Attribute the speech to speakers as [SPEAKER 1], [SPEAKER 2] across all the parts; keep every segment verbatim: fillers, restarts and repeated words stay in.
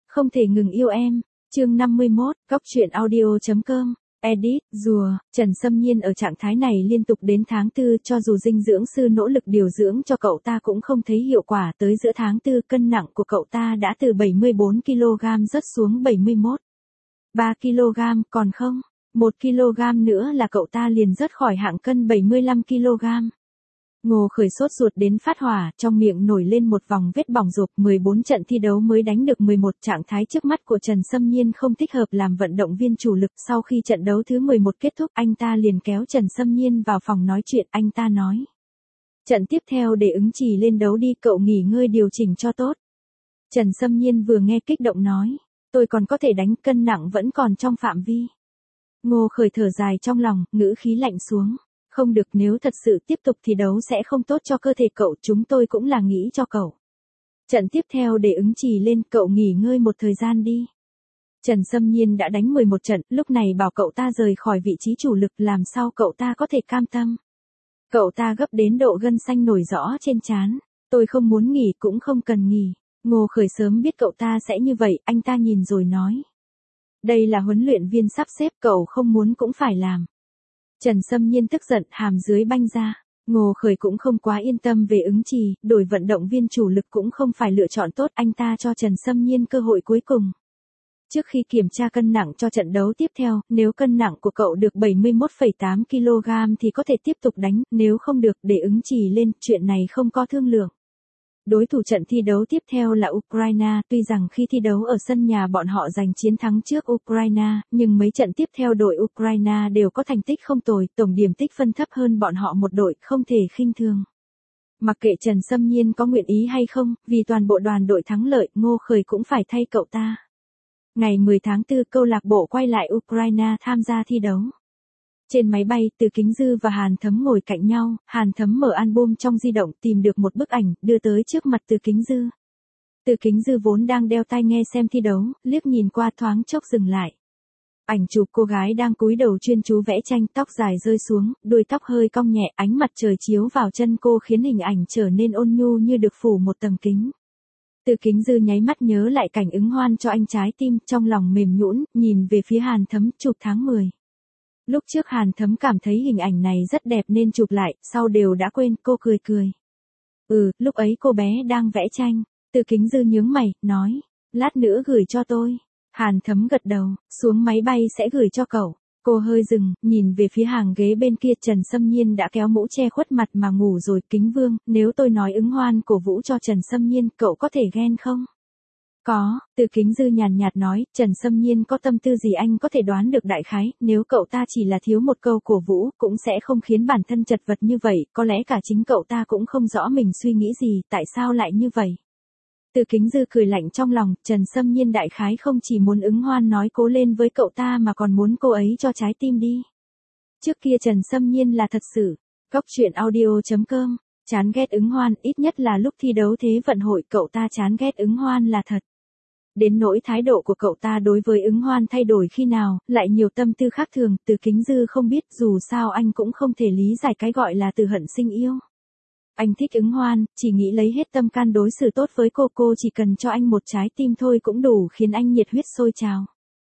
[SPEAKER 1] Không thể ngừng yêu em. Chương năm mươi mốt, góc truyện audio chấm com. Edit, rùa, Trần Sâm Nhiên ở trạng thái này liên tục đến tháng tư, cho dù dinh dưỡng sư nỗ lực điều dưỡng cho cậu ta cũng không thấy hiệu quả, tới giữa tháng tư cân nặng của cậu ta đã từ bảy mươi bốn ki lô gam rớt xuống bảy mươi mốt. ba ki lô gam, còn không? một ki lô gam nữa là cậu ta liền rớt khỏi hạng cân bảy mươi lăm ki lô gam. Ngô Khởi sốt ruột đến phát hỏa, trong miệng nổi lên một vòng vết bỏng rộp, mười bốn trận thi đấu mới đánh được mười một, trạng thái trước mắt của Trần Sâm Nhiên không thích hợp làm vận động viên chủ lực. Sau khi trận đấu thứ mười một kết thúc, anh ta liền kéo Trần Sâm Nhiên vào phòng nói chuyện, anh ta nói: "Trận tiếp theo để ứng Trì lên đấu đi, cậu nghỉ ngơi điều chỉnh cho tốt." Trần Sâm Nhiên vừa nghe kích động nói: "Tôi còn có thể đánh, cân nặng vẫn còn trong phạm vi." Ngô Khởi thở dài trong lòng, ngữ khí lạnh xuống: "Không được, nếu thật sự tiếp tục thì đấu sẽ không tốt cho cơ thể cậu, chúng tôi cũng là nghĩ cho cậu. Trận tiếp theo để ứng Trì lên, cậu nghỉ ngơi một thời gian đi." Trần Sâm Nhiên đã đánh mười một trận, lúc này bảo cậu ta rời khỏi vị trí chủ lực, làm sao cậu ta có thể cam tâm. Cậu ta gấp đến độ gân xanh nổi rõ trên trán. "Tôi không muốn nghỉ cũng không cần nghỉ." Ngô Khởi sớm biết cậu ta sẽ như vậy, anh ta nhìn rồi nói: "Đây là huấn luyện viên sắp xếp, cậu không muốn cũng phải làm." Trần Sâm Nhiên tức giận, hàm dưới banh ra. Ngô Khởi cũng không quá yên tâm về ứng Trì, đổi vận động viên chủ lực cũng không phải lựa chọn tốt, anh ta cho Trần Sâm Nhiên cơ hội cuối cùng. Trước khi kiểm tra cân nặng cho trận đấu tiếp theo, nếu cân nặng của cậu được bảy mươi mốt phẩy tám ki lô gam thì có thể tiếp tục đánh, nếu không được để ứng Trì lên, chuyện này không có thương lượng. Đối thủ trận thi đấu tiếp theo là Ukraine, tuy rằng khi thi đấu ở sân nhà bọn họ giành chiến thắng trước Ukraine, nhưng mấy trận tiếp theo đội Ukraine đều có thành tích không tồi, tổng điểm tích phân thấp hơn bọn họ một đội, không thể khinh thường. Mặc kệ Trần Sâm Nhiên có nguyện ý hay không, vì toàn bộ đoàn đội thắng lợi, Ngô Khởi cũng phải thay cậu ta. Ngày mười tháng tư, câu lạc bộ quay lại Ukraine tham gia thi đấu. Trên máy bay, Từ Kính Dư và Hàn Thấm ngồi cạnh nhau, Hàn Thấm mở album trong di động tìm được một bức ảnh, đưa tới trước mặt Từ Kính Dư. Từ Kính Dư vốn đang đeo tai nghe xem thi đấu, liếc nhìn qua thoáng chốc dừng lại. Ảnh chụp cô gái đang cúi đầu chuyên chú vẽ tranh, tóc dài rơi xuống, đuôi tóc hơi cong nhẹ, ánh mặt trời chiếu vào chân cô khiến hình ảnh trở nên ôn nhu như được phủ một tầng kính. Từ Kính Dư nháy mắt nhớ lại cảnh ứng hoan cho anh trái tim, trong lòng mềm nhũn, nhìn về phía Hàn Thấm, chụp tháng mười. Lúc trước Hàn Thấm cảm thấy hình ảnh này rất đẹp nên chụp lại, sau đều đã quên, cô cười cười. "Ừ, lúc ấy cô bé đang vẽ tranh." Từ Kính Dư nhướng mày, nói: "Lát nữa gửi cho tôi." Hàn Thấm gật đầu, "Xuống máy bay sẽ gửi cho cậu." Cô hơi dừng, nhìn về phía hàng ghế bên kia, Trần Sâm Nhiên đã kéo mũ che khuất mặt mà ngủ rồi. "Kính Vương, nếu tôi nói ứng hoan cổ vũ cho Trần Sâm Nhiên, cậu có thể ghen không?" "Có." Từ Kính Dư nhàn nhạt nói, "Trần Sâm Nhiên có tâm tư gì anh có thể đoán được đại khái, nếu cậu ta chỉ là thiếu một câu cổ vũ, cũng sẽ không khiến bản thân chật vật như vậy, có lẽ cả chính cậu ta cũng không rõ mình suy nghĩ gì, tại sao lại như vậy." Từ Kính Dư cười lạnh trong lòng, Trần Sâm Nhiên đại khái không chỉ muốn ứng hoan nói cố lên với cậu ta mà còn muốn cô ấy cho trái tim đi. Trước kia Trần Sâm Nhiên là thật sự. Góc truyện audio chấm com. Chán ghét ứng hoan, ít nhất là lúc thi đấu thế vận hội, cậu ta chán ghét ứng hoan là thật. Đến nỗi thái độ của cậu ta đối với ứng hoan thay đổi khi nào, lại nhiều tâm tư khác thường, Từ Kính Dư không biết, dù sao anh cũng không thể lý giải cái gọi là từ hận sinh yêu. Anh thích ứng hoan, chỉ nghĩ lấy hết tâm can đối xử tốt với cô, cô chỉ cần cho anh một trái tim thôi cũng đủ khiến anh nhiệt huyết sôi trào.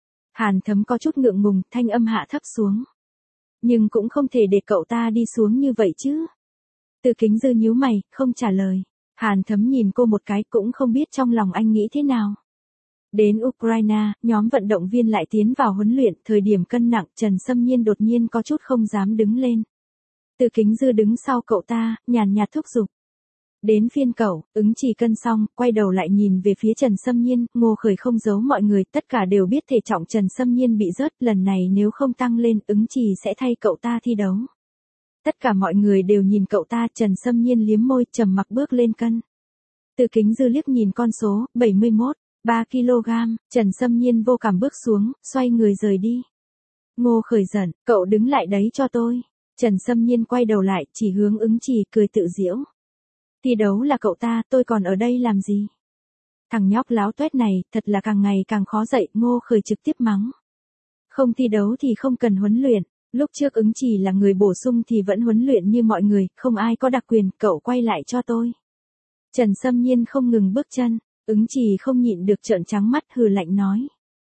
[SPEAKER 1] Hàn Thấm có chút ngượng ngùng, thanh âm hạ thấp xuống. "Nhưng cũng không thể để cậu ta đi xuống như vậy chứ." Từ Kính Dư nhíu mày, không trả lời. Hàn Thấm nhìn cô một cái, cũng không biết trong lòng anh nghĩ thế nào. Đến Ukraine, nhóm vận động viên lại tiến vào huấn luyện, thời điểm cân nặng, Trần Sâm Nhiên đột nhiên có chút không dám đứng lên. Từ Kính Dư đứng sau cậu ta, nhàn nhạt thúc giục. "Đến phiên cậu." Ứng Trì cân xong, quay đầu lại nhìn về phía Trần Sâm Nhiên, Ngô Khởi không giấu mọi người, tất cả đều biết thể trọng Trần Sâm Nhiên bị rớt, lần này nếu không tăng lên, Ứng Trì sẽ thay cậu ta thi đấu. Tất cả mọi người đều nhìn cậu ta, Trần Sâm Nhiên liếm môi, trầm mặc bước lên cân. Từ Kính Dư liếc nhìn con số, bảy mươi mốt, ba ki lô gam, Trần Sâm Nhiên vô cảm bước xuống, xoay người rời đi. Ngô Khởi giận, "Cậu đứng lại đấy cho tôi." Trần Sâm Nhiên quay đầu lại, chỉ hướng Ứng Trì, cười tự giễu. "Thi đấu là cậu ta, tôi còn ở đây làm gì? Thằng nhóc láo tuét này, thật là càng ngày càng khó dạy." Ngô Khởi trực tiếp mắng. "Không thi đấu thì không cần huấn luyện. Lúc trước Ứng Trì là người bổ sung thì vẫn huấn luyện như mọi người, không ai có đặc quyền, cậu quay lại cho tôi." Trần Sâm Nhiên không ngừng bước chân. Ứng Trì không nhịn được trợn trắng mắt hừ lạnh nói.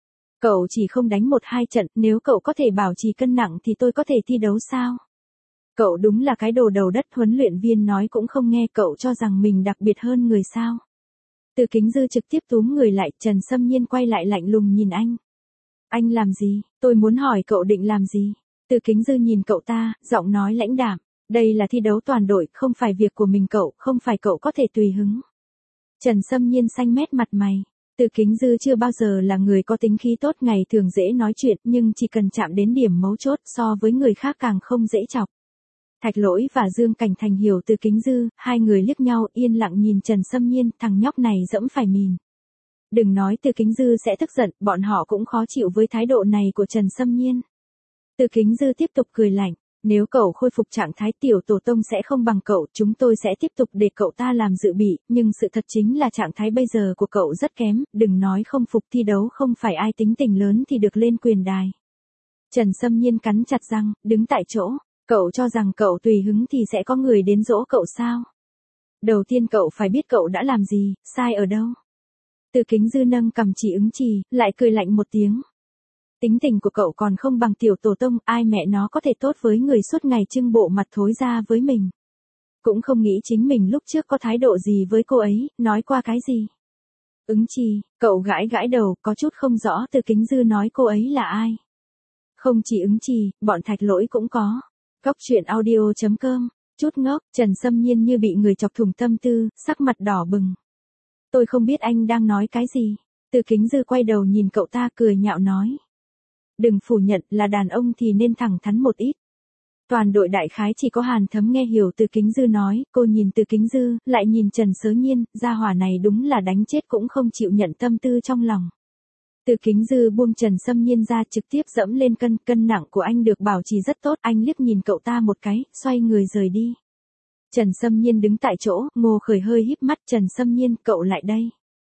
[SPEAKER 1] Cậu chỉ không đánh một hai trận, nếu cậu có thể bảo trì cân nặng thì tôi có thể thi đấu sao? Cậu đúng là cái đồ đầu đất, huấn luyện viên nói cũng không nghe, cậu cho rằng mình đặc biệt hơn người sao? Từ Kính Dư trực tiếp túm người lại, Trần Sâm Nhiên quay lại lạnh lùng nhìn anh. Anh làm gì? Tôi muốn hỏi cậu định làm gì? Từ Kính Dư nhìn cậu ta, giọng nói lãnh đạm. Đây là thi đấu toàn đội, không phải việc của mình cậu, không phải cậu có thể tùy hứng. Trần Sâm Nhiên xanh mét mặt mày. Từ Kính Dư chưa bao giờ là người có tính khí tốt, ngày thường dễ nói chuyện, nhưng chỉ cần chạm đến điểm mấu chốt so với người khác càng không dễ chọc. Thạch Lỗi và Dương Cảnh Thành hiểu Từ Kính Dư, hai người liếc nhau yên lặng nhìn Trần Sâm Nhiên, thằng nhóc này dẫm phải mìn. Đừng nói Từ Kính Dư sẽ tức giận, bọn họ cũng khó chịu với thái độ này của Trần Sâm Nhiên. Từ Kính Dư tiếp tục cười lạnh. Nếu cậu khôi phục trạng thái, tiểu tổ tông sẽ không bằng cậu, chúng tôi sẽ tiếp tục để cậu ta làm dự bị, nhưng sự thật chính là trạng thái bây giờ của cậu rất kém, đừng nói không phục thi đấu, không phải ai tính tình lớn thì được lên quyền đài. Trần Sâm Nhiên cắn chặt răng, đứng tại chỗ, cậu cho rằng cậu tùy hứng thì sẽ có người đến dỗ cậu sao? Đầu tiên cậu phải biết cậu đã làm gì, sai ở đâu. Từ Kính Dư nâng cằm chỉ Ứng Trì, lại cười lạnh một tiếng. Tính tình của cậu còn không bằng tiểu tổ tông, ai mẹ nó có thể tốt với người suốt ngày trưng bộ mặt thối ra với mình. Cũng không nghĩ chính mình lúc trước có thái độ gì với cô ấy, nói qua cái gì. Ứng Trì, cậu gãi gãi đầu, có chút không rõ Từ Kính Dư nói cô ấy là ai. Không chỉ Ứng Trì, bọn Thạch Lỗi cũng có. Cóc truyện audio chấm com, chút ngốc, Trần Sâm Nhiên như bị người chọc thủng tâm tư, sắc mặt đỏ bừng. Tôi không biết anh đang nói cái gì. Từ Kính Dư quay đầu nhìn cậu ta cười nhạo nói. Đừng phủ nhận, là đàn ông thì nên thẳng thắn một ít. Toàn đội đại khái chỉ có Hàn Thấm nghe hiểu Từ Kính Dư nói, cô nhìn Từ Kính Dư, lại nhìn Trần Sớ Nhiên, gia hỏa này đúng là đánh chết cũng không chịu nhận tâm tư trong lòng. Từ Kính Dư buông Trần Sâm Nhiên ra, trực tiếp dẫm lên cân, cân nặng của anh được bảo trì rất tốt, anh liếc nhìn cậu ta một cái, xoay người rời đi. Trần Sâm Nhiên đứng tại chỗ, Ngô Khởi hơi híp mắt, Trần Sâm Nhiên, cậu lại đây.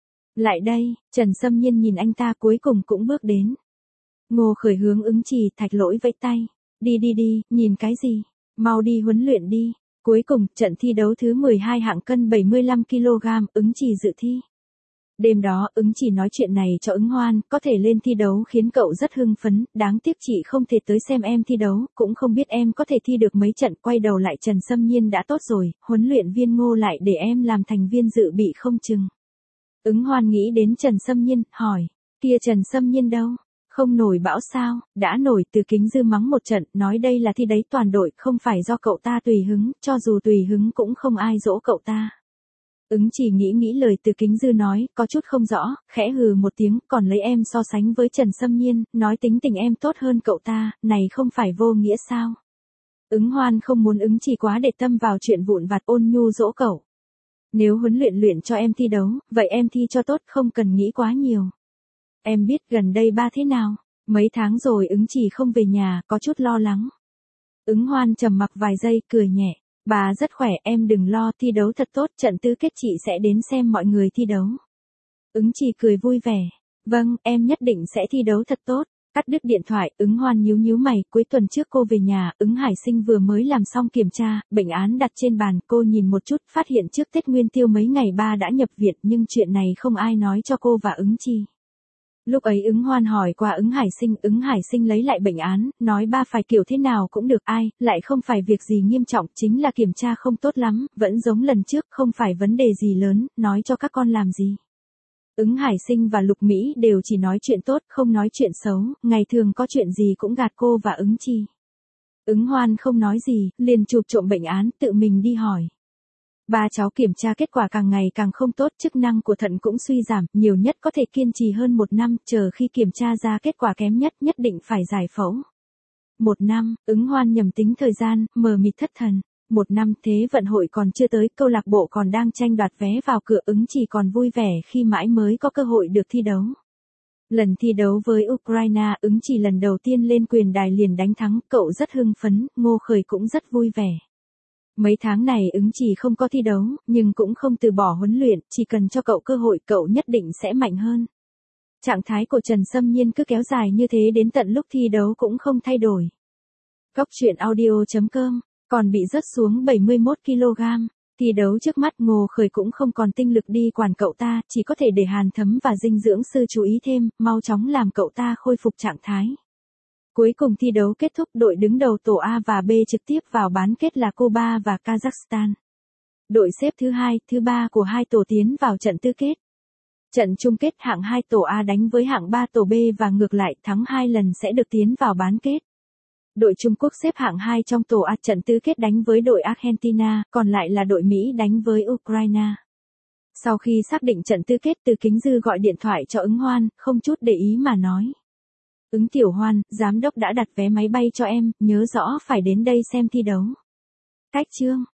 [SPEAKER 1] Lại đây, Trần Sâm Nhiên nhìn anh ta cuối cùng cũng bước đến. Ngô Khởi hướng Ứng Trì, Thạch Lỗi vẫy tay. Đi đi đi, nhìn cái gì? Mau đi huấn luyện đi. Cuối cùng, trận thi đấu thứ mười hai hạng cân bảy mươi lăm ki lô gam, Ứng Trì dự thi. Đêm đó, Ứng Trì nói chuyện này cho Ứng Hoan, có thể lên thi đấu khiến cậu rất hưng phấn, đáng tiếc chị không thể tới xem em thi đấu, cũng không biết em có thể thi được mấy trận. Quay đầu lại Trần Sâm Nhiên đã tốt rồi, huấn luyện viên Ngô lại để em làm thành viên dự bị không chừng. Ứng Hoan nghĩ đến Trần Sâm Nhiên, hỏi, kia Trần Sâm Nhiên đâu? Không nổi bão sao? Đã nổi. Từ Kính Dư mắng một trận, nói đây là thi đấy toàn đội, không phải do cậu ta tùy hứng, cho dù tùy hứng cũng không ai dỗ cậu ta. Ứng Trì nghĩ nghĩ lời Từ Kính Dư nói, có chút không rõ, khẽ hừ một tiếng, còn lấy em so sánh với Trần Sâm Nhiên, nói tính tình em tốt hơn cậu ta, này không phải vô nghĩa sao? Ứng Hoan không muốn Ứng Trì quá để tâm vào chuyện vụn vặt, ôn nhu dỗ cậu. Nếu huấn luyện luyện cho em thi đấu, vậy em thi cho tốt, không cần nghĩ quá nhiều. Em biết gần đây ba thế nào? Mấy tháng rồi Ứng Trì không về nhà, có chút lo lắng. Ứng Hoan trầm mặc vài giây, cười nhẹ. Bà rất khỏe, em đừng lo, thi đấu thật tốt, trận tứ kết chị sẽ đến xem mọi người thi đấu. Ứng Trì cười vui vẻ. Vâng, em nhất định sẽ thi đấu thật tốt. Cắt đứt điện thoại, Ứng Hoan nhíu nhíu mày, cuối tuần trước cô về nhà, Ứng Hải Sinh vừa mới làm xong kiểm tra, bệnh án đặt trên bàn, cô nhìn một chút, phát hiện trước Tết Nguyên Tiêu mấy ngày ba đã nhập viện, nhưng chuyện này không ai nói cho cô và Ứng Trì. Lúc ấy Ứng Hoan hỏi qua Ứng Hải Sinh, Ứng Hải Sinh lấy lại bệnh án, nói ba phải kiểu thế nào cũng được, ai, lại không phải việc gì nghiêm trọng, chính là kiểm tra không tốt lắm, vẫn giống lần trước, không phải vấn đề gì lớn, nói cho các con làm gì. Ứng Hải Sinh và Lục Mỹ đều chỉ nói chuyện tốt, không nói chuyện xấu, ngày thường có chuyện gì cũng gạt cô và Ứng Trì. Ứng Hoan không nói gì, liền chụp trộm bệnh án, tự mình đi hỏi. Ba cháu kiểm tra kết quả càng ngày càng không tốt, chức năng của thận cũng suy giảm, nhiều nhất có thể kiên trì hơn một năm, chờ khi kiểm tra ra kết quả kém nhất, nhất định phải giải phẫu. Một năm, Ứng Hoan nhầm tính thời gian, mờ mịt thất thần. Một năm, thế vận hội còn chưa tới, câu lạc bộ còn đang tranh đoạt vé vào cửa, Ứng Trì còn vui vẻ khi mãi mới có cơ hội được thi đấu. Lần thi đấu với Ukraine, Ứng Trì lần đầu tiên lên quyền đài liền đánh thắng, cậu rất hưng phấn, Ngô Khởi cũng rất vui vẻ. Mấy tháng này Ứng Trì không có thi đấu, nhưng cũng không từ bỏ huấn luyện, chỉ cần cho cậu cơ hội cậu nhất định sẽ mạnh hơn. Trạng thái của Trần Sâm Nhiên cứ kéo dài như thế đến tận lúc thi đấu cũng không thay đổi. Cóc truyện audio chấm com, còn bị rớt xuống bảy mươi mốt ki lô gam. Thi đấu trước mắt Ngô Khởi cũng không còn tinh lực đi quản cậu ta, chỉ có thể để Hàn Thấm và dinh dưỡng sư chú ý thêm, mau chóng làm cậu ta khôi phục trạng thái. Cuối cùng thi đấu kết thúc, đội đứng đầu tổ A và B trực tiếp vào bán kết là Cuba và Kazakhstan. Đội xếp thứ hai, thứ ba của hai tổ tiến vào trận tứ kết. Trận chung kết hạng hai tổ A đánh với hạng ba tổ B và ngược lại, thắng hai lần sẽ được tiến vào bán kết. Đội Trung Quốc xếp hạng hai trong tổ A, trận tứ kết đánh với đội Argentina, còn lại là đội Mỹ đánh với Ukraine. Sau khi xác định trận tứ kết, Từ Kính Dư gọi điện thoại cho Ứng Hoan, không chút để ý mà nói. Ứng Tiểu Hoan, giám đốc đã đặt vé máy bay cho em, nhớ rõ phải đến đây xem thi đấu. Cách chương.